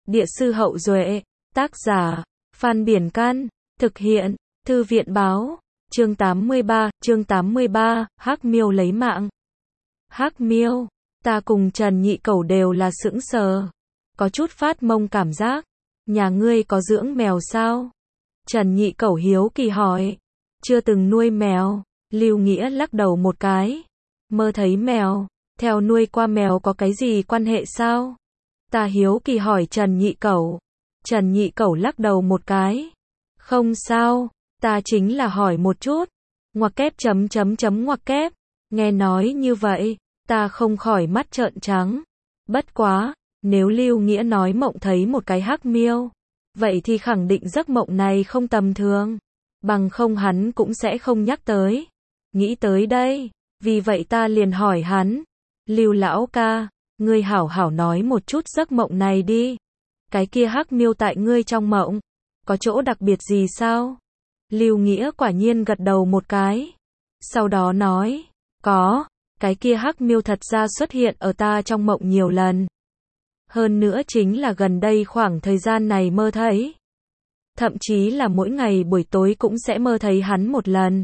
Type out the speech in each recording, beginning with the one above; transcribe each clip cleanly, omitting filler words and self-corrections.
Địa sư Hậu Duệ, tác giả, Phan Biển Can, thực hiện, Thư viện báo, chương 83, Hắc Miêu lấy mạng. Hắc Miêu, ta cùng Trần Nhị Cẩu đều là sững sờ, có chút phát mông cảm giác, nhà ngươi có dưỡng mèo sao? Trần Nhị Cẩu hiếu kỳ hỏi, chưa từng nuôi mèo, Lưu Nghĩa lắc đầu một cái, mơ thấy mèo, theo nuôi qua mèo có cái gì quan hệ sao? Ta hiếu kỳ hỏi Trần Nhị Cẩu. Trần Nhị Cẩu lắc đầu một cái. Không sao, ta chính là hỏi một chút. Ngoặc kép ngoặc kép. Nghe nói như vậy, ta không khỏi mắt trợn trắng. Bất quá, nếu Lưu Nghĩa nói mộng thấy một cái hắc miêu, vậy thì khẳng định giấc mộng này không tầm thường. Bằng không hắn cũng sẽ không nhắc tới. Nghĩ tới đây, vì vậy ta liền hỏi hắn. Lưu lão ca, ngươi hảo hảo nói một chút giấc mộng này đi. Cái kia hắc miêu tại ngươi trong mộng, có chỗ đặc biệt gì sao? Lưu Nghĩa quả nhiên gật đầu một cái. Sau đó nói, có, cái kia hắc miêu thật ra xuất hiện ở ta trong mộng nhiều lần. Hơn nữa chính là gần đây khoảng thời gian này mơ thấy. Thậm chí là mỗi ngày buổi tối cũng sẽ mơ thấy hắn một lần.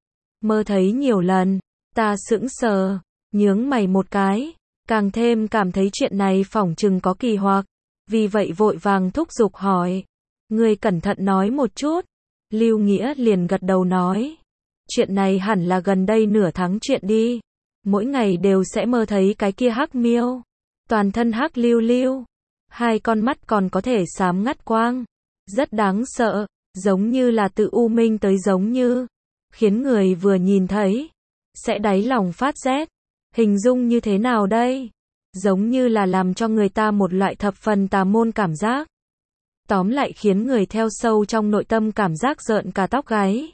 Mơ thấy nhiều lần, ta sững sờ, nhướng mày một cái, càng thêm cảm thấy chuyện này phỏng chừng có kỳ hoặc, vì vậy vội vàng thúc giục hỏi, ngươi cẩn thận nói một chút. Lưu Nghĩa liền gật đầu nói, chuyện này hẳn là gần đây nửa tháng chuyện đi, mỗi ngày đều sẽ mơ thấy cái kia hắc miêu, toàn thân hắc lưu lưu, hai con mắt còn có thể xám ngắt quang, rất đáng sợ, giống như là tự u minh tới giống như, khiến người vừa nhìn thấy, sẽ đáy lòng phát rét. Hình dung như thế nào đây? Giống như là làm cho người ta một loại thập phần tà môn cảm giác. Tóm lại khiến người theo sâu trong nội tâm cảm giác rợn cả tóc gáy.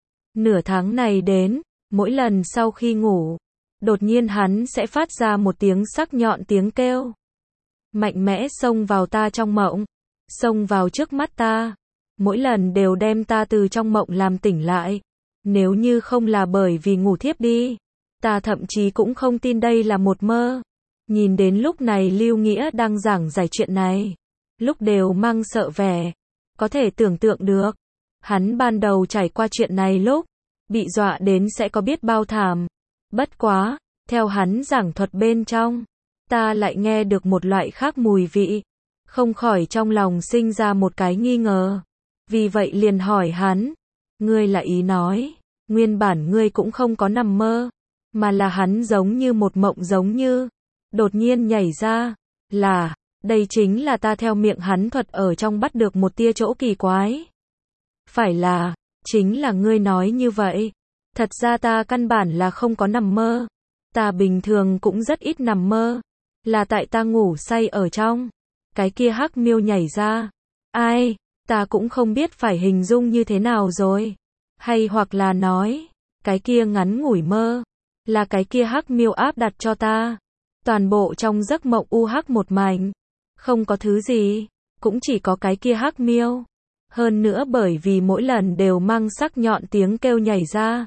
Nửa tháng này đến, mỗi lần sau khi ngủ, đột nhiên hắn sẽ phát ra một tiếng sắc nhọn tiếng kêu. Mạnh mẽ xông vào ta trong mộng, xông vào trước mắt ta. Mỗi lần đều đem ta từ trong mộng làm tỉnh lại. Nếu như không là bởi vì ngủ thiếp đi, ta thậm chí cũng không tin đây là một mơ. Nhìn đến lúc này Lưu Nghĩa đang giảng giải chuyện này, lúc đều mang sợ vẻ, có thể tưởng tượng được. Hắn ban đầu trải qua chuyện này lúc, bị dọa đến sẽ có biết bao thảm. Bất quá, theo hắn giảng thuật bên trong, ta lại nghe được một loại khác mùi vị, không khỏi trong lòng sinh ra một cái nghi ngờ. Vì vậy liền hỏi hắn, ngươi là ý nói, nguyên bản ngươi cũng không có nằm mơ, mà là hắn giống như một mộng giống như, đột nhiên nhảy ra, là, đây chính là ta theo miệng hắn thuật ở trong bắt được một tia chỗ kỳ quái. Phải là, chính là ngươi nói như vậy, thật ra ta căn bản là không có nằm mơ, ta bình thường cũng rất ít nằm mơ, là tại ta ngủ say ở trong, cái kia hắc miêu nhảy ra, ai, ta cũng không biết phải hình dung như thế nào rồi, hay hoặc là nói, cái kia ngắn ngủi mơ, là cái kia hắc miêu áp đặt cho ta. Toàn bộ trong giấc mộng u hắc một mảnh, không có thứ gì, cũng chỉ có cái kia hắc miêu. Hơn nữa bởi vì mỗi lần đều mang sắc nhọn tiếng kêu nhảy ra,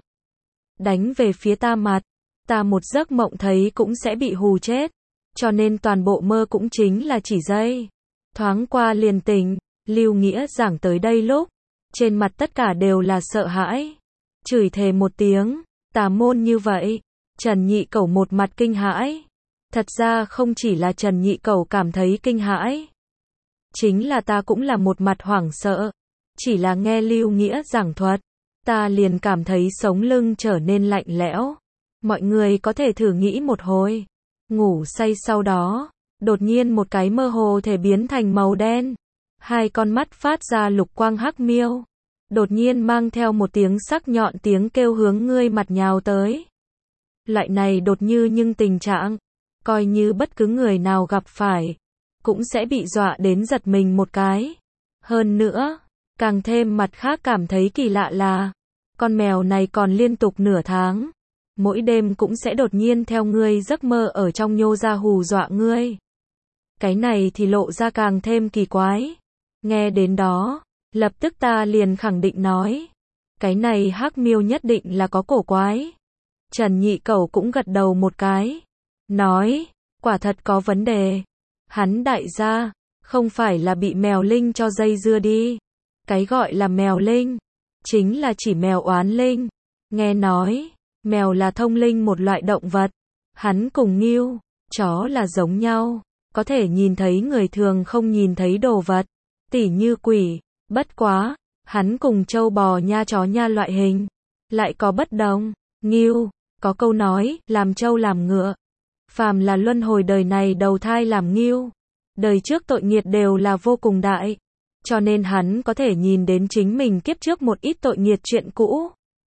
đánh về phía ta mặt, ta một giấc mộng thấy cũng sẽ bị hù chết. Cho nên toàn bộ mơ cũng chính là chỉ giây thoáng qua liền tỉnh. Lưu Nghĩa giảng tới đây lúc, trên mặt tất cả đều là sợ hãi, chửi thề một tiếng, tà môn như vậy. Trần Nhị Cẩu một mặt kinh hãi. Thật ra không chỉ là Trần Nhị Cẩu cảm thấy kinh hãi, chính là ta cũng là một mặt hoảng sợ. Chỉ là nghe Lưu Nghĩa giảng thuật, ta liền cảm thấy sống lưng trở nên lạnh lẽo. Mọi người có thể thử nghĩ một hồi, ngủ say sau đó, đột nhiên một cái mơ hồ thể biến thành màu đen, hai con mắt phát ra lục quang hắc miêu, đột nhiên mang theo một tiếng sắc nhọn tiếng kêu hướng ngươi mặt nhào tới. Loại này đột như nhưng tình trạng, coi như bất cứ người nào gặp phải, cũng sẽ bị dọa đến giật mình một cái. Hơn nữa, càng thêm mặt khác cảm thấy kỳ lạ là, con mèo này còn liên tục nửa tháng, mỗi đêm cũng sẽ đột nhiên theo ngươi giấc mơ ở trong nhô ra hù dọa ngươi. Cái này thì lộ ra càng thêm kỳ quái. Nghe đến đó, lập tức ta liền khẳng định nói, cái này hắc miêu nhất định là có cổ quái. Trần Nhị Cẩu cũng gật đầu một cái, nói, quả thật có vấn đề. Hắn đại gia, Không phải là bị mèo linh cho dây dưa đi. Cái gọi là mèo linh, chính là chỉ mèo oán linh. Nghe nói, mèo là thông linh một loại động vật. Hắn cùng ngưu, chó là giống nhau. Có thể nhìn thấy người thường không nhìn thấy đồ vật. Tỉ như quỷ, bất quá. Hắn cùng trâu bò nha chó nha loại hình. Lại có bất đồng. Ngưu, có câu nói, làm trâu làm ngựa. Phàm là luân hồi đời này đầu thai làm ngưu. Đời trước tội nghiệt đều là vô cùng đại. Cho nên hắn có thể nhìn đến chính mình kiếp trước một ít tội nghiệt chuyện cũ.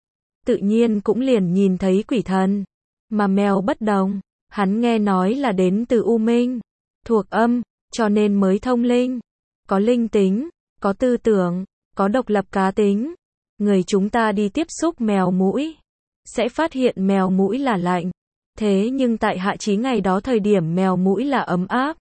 Tự nhiên cũng liền nhìn thấy quỷ thần. Mà mèo bất đồng, hắn nghe nói là đến từ U Minh, thuộc âm, cho nên mới thông linh. Có linh tính, có tư tưởng, có độc lập cá tính. Người chúng ta đi tiếp xúc mèo mũi, sẽ phát hiện mèo mũi là lạnh. Thế nhưng tại hạ chí ngày đó thời điểm mèo mũi là ấm áp.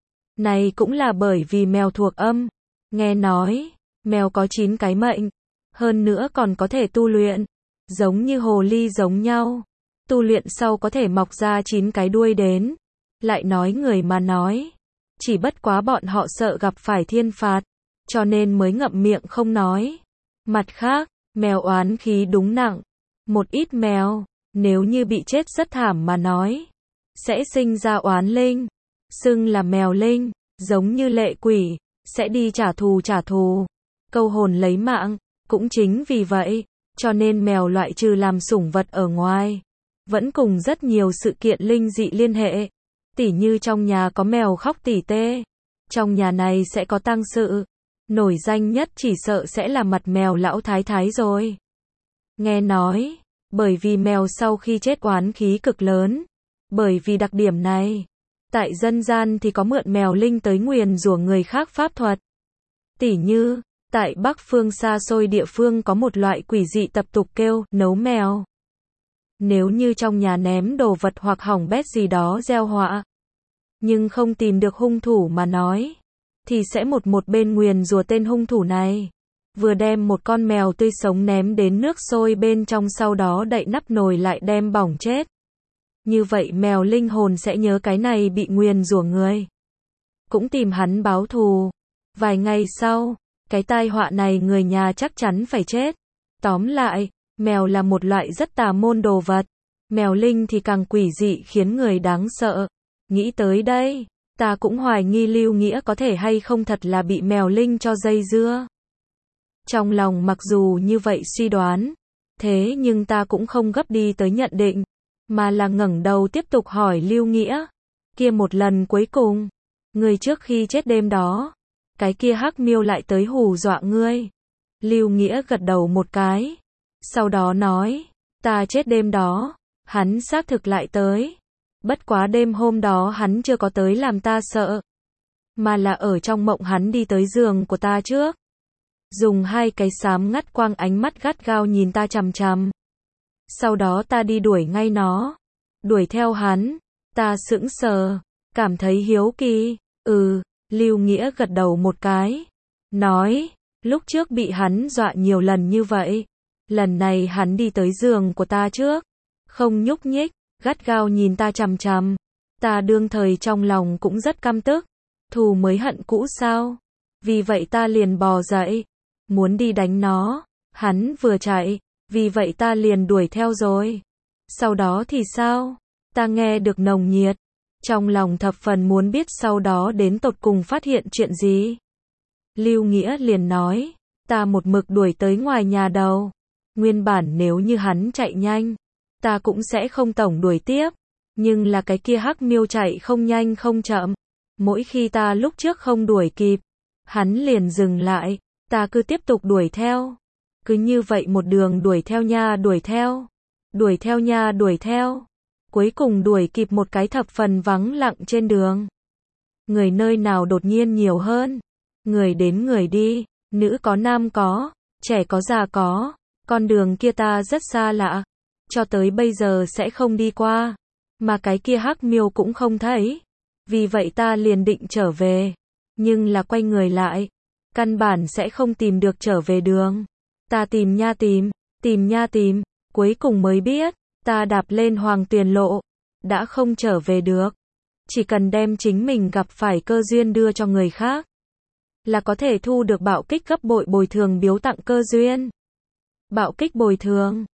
Này cũng là bởi vì mèo thuộc âm. Nghe nói, mèo có 9 cái mệnh, hơn nữa còn có thể tu luyện, giống như hồ ly giống nhau. Tu luyện sau có thể mọc ra 9 cái đuôi đến. Lại nói người mà nói, chỉ bất quá bọn họ sợ gặp phải thiên phạt, cho nên mới ngậm miệng không nói. Mặt khác, mèo oán khí đúng nặng. Một ít mèo, nếu như bị chết rất thảm mà nói, sẽ sinh ra oán linh, xưng là mèo linh, giống như lệ quỷ, sẽ đi trả thù, câu hồn lấy mạng. Cũng chính vì vậy, cho nên mèo loại trừ làm sủng vật ở ngoài, vẫn cùng rất nhiều sự kiện linh dị liên hệ. Tỉ như trong nhà có mèo khóc tỉ tê, trong nhà này sẽ có tang sự. Nổi danh nhất chỉ sợ sẽ là mặt mèo lão thái thái rồi. Nghe nói, bởi vì mèo sau khi chết oán khí cực lớn. Bởi vì đặc điểm này, tại dân gian thì có mượn mèo linh tới nguyền rủa người khác pháp thuật. Tỉ như, tại Bắc phương xa xôi địa phương có một loại quỷ dị tập tục kêu, nấu mèo. Nếu như trong nhà ném đồ vật hoặc hỏng bét gì đó gieo họa, nhưng không tìm được hung thủ mà nói, thì sẽ một bên nguyền rủa tên hung thủ này. Vừa đem một con mèo tươi sống ném đến nước sôi bên trong, sau đó đậy nắp nồi lại đem bỏng chết. Như vậy mèo linh hồn sẽ nhớ cái này bị nguyền rủa người, cũng tìm hắn báo thù. Vài ngày sau, cái tai họa này người nhà chắc chắn phải chết. Tóm lại, mèo là một loại rất tà môn đồ vật. Mèo linh thì càng quỷ dị khiến người đáng sợ. Nghĩ tới đây, ta cũng hoài nghi Lưu Nghĩa có thể hay không thật là bị mèo linh cho dây dưa. Trong lòng mặc dù như vậy suy đoán, thế nhưng ta cũng không gấp đi tới nhận định, mà là ngẩng đầu tiếp tục hỏi Lưu Nghĩa. Kia một lần cuối cùng, người trước khi chết đêm đó, cái kia hắc miêu lại tới hù dọa ngươi. Lưu Nghĩa gật đầu một cái, sau đó nói, ta chết đêm đó, hắn xác thực lại tới. Bất quá đêm hôm đó hắn chưa có tới làm ta sợ, mà là ở trong mộng hắn đi tới giường của ta trước, dùng 2 cái xám ngắt quang ánh mắt gắt gao nhìn ta chằm chằm. Sau đó ta đi đuổi ngay nó, đuổi theo hắn. Ta sững sờ, cảm thấy hiếu kỳ. Lưu Nghĩa gật đầu một cái, nói, lúc trước bị hắn dọa nhiều lần như vậy, lần này hắn đi tới giường của ta trước, không nhúc nhích, gắt gao nhìn ta chằm chằm. Ta đương thời trong lòng cũng rất căm tức, thù mới hận cũ sao? Vì vậy ta liền bò dậy, muốn đi đánh nó. Hắn vừa chạy, vì vậy ta liền đuổi theo rồi. Sau đó thì sao? Ta nghe được nồng nhiệt, trong lòng thập phần muốn biết sau đó đến tột cùng phát hiện chuyện gì. Lưu Nghĩa liền nói, ta một mực đuổi tới ngoài nhà đầu. Nguyên bản nếu như hắn chạy nhanh, ta cũng sẽ không tổng đuổi tiếp. Nhưng là cái kia hắc miêu chạy không nhanh không chậm. Mỗi khi ta lúc trước không đuổi kịp, hắn liền dừng lại, ta cứ tiếp tục đuổi theo. Cứ như vậy một đường đuổi theo nha đuổi theo. Đuổi theo nha đuổi theo. Cuối cùng đuổi kịp một cái thập phần vắng lặng trên đường. Người nơi nào đột nhiên nhiều hơn. Người đến người đi, nữ có nam có, trẻ có già có. Con đường kia ta rất xa lạ, cho tới bây giờ sẽ không đi qua. Mà cái kia hắc miêu cũng không thấy. Vì vậy ta liền định trở về. Nhưng là quay người lại, căn bản sẽ không tìm được trở về đường. Ta tìm nha tìm, cuối cùng mới biết, ta đạp lên Hoàng Tuyền Lộ, đã không trở về được. Chỉ cần đem chính mình gặp phải cơ duyên đưa cho người khác, là có thể thu được bạo kích gấp bội bồi thường biếu tặng cơ duyên. Bạo kích bồi thường